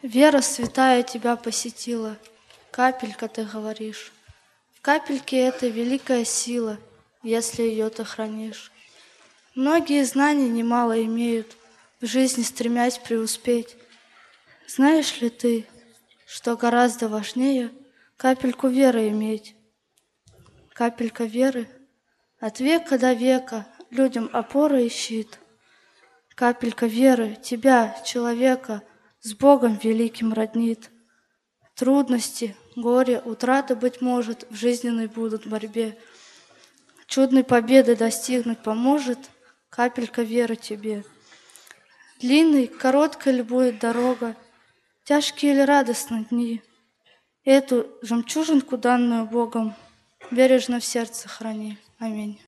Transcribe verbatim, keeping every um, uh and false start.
Вера святая тебя посетила, капелька, ты говоришь. В капельке этой великая сила, если ее ты хранишь. Многие знаний немало имеют, в жизни стремясь преуспеть. Знаешь ли ты, что гораздо важнее капельку веры иметь? Капелька веры от века до века людям опора и щит. Капелька веры тебя, человека, с Богом великим роднит. Трудности, горе, утраты, быть может, в жизненной будут борьбе. Чудной победы достигнуть поможет капелька веры тебе. Длинной, короткой ли будет дорога, тяжкие или радостные дни, эту жемчужинку, данную Богом, бережно в сердце храни. Аминь.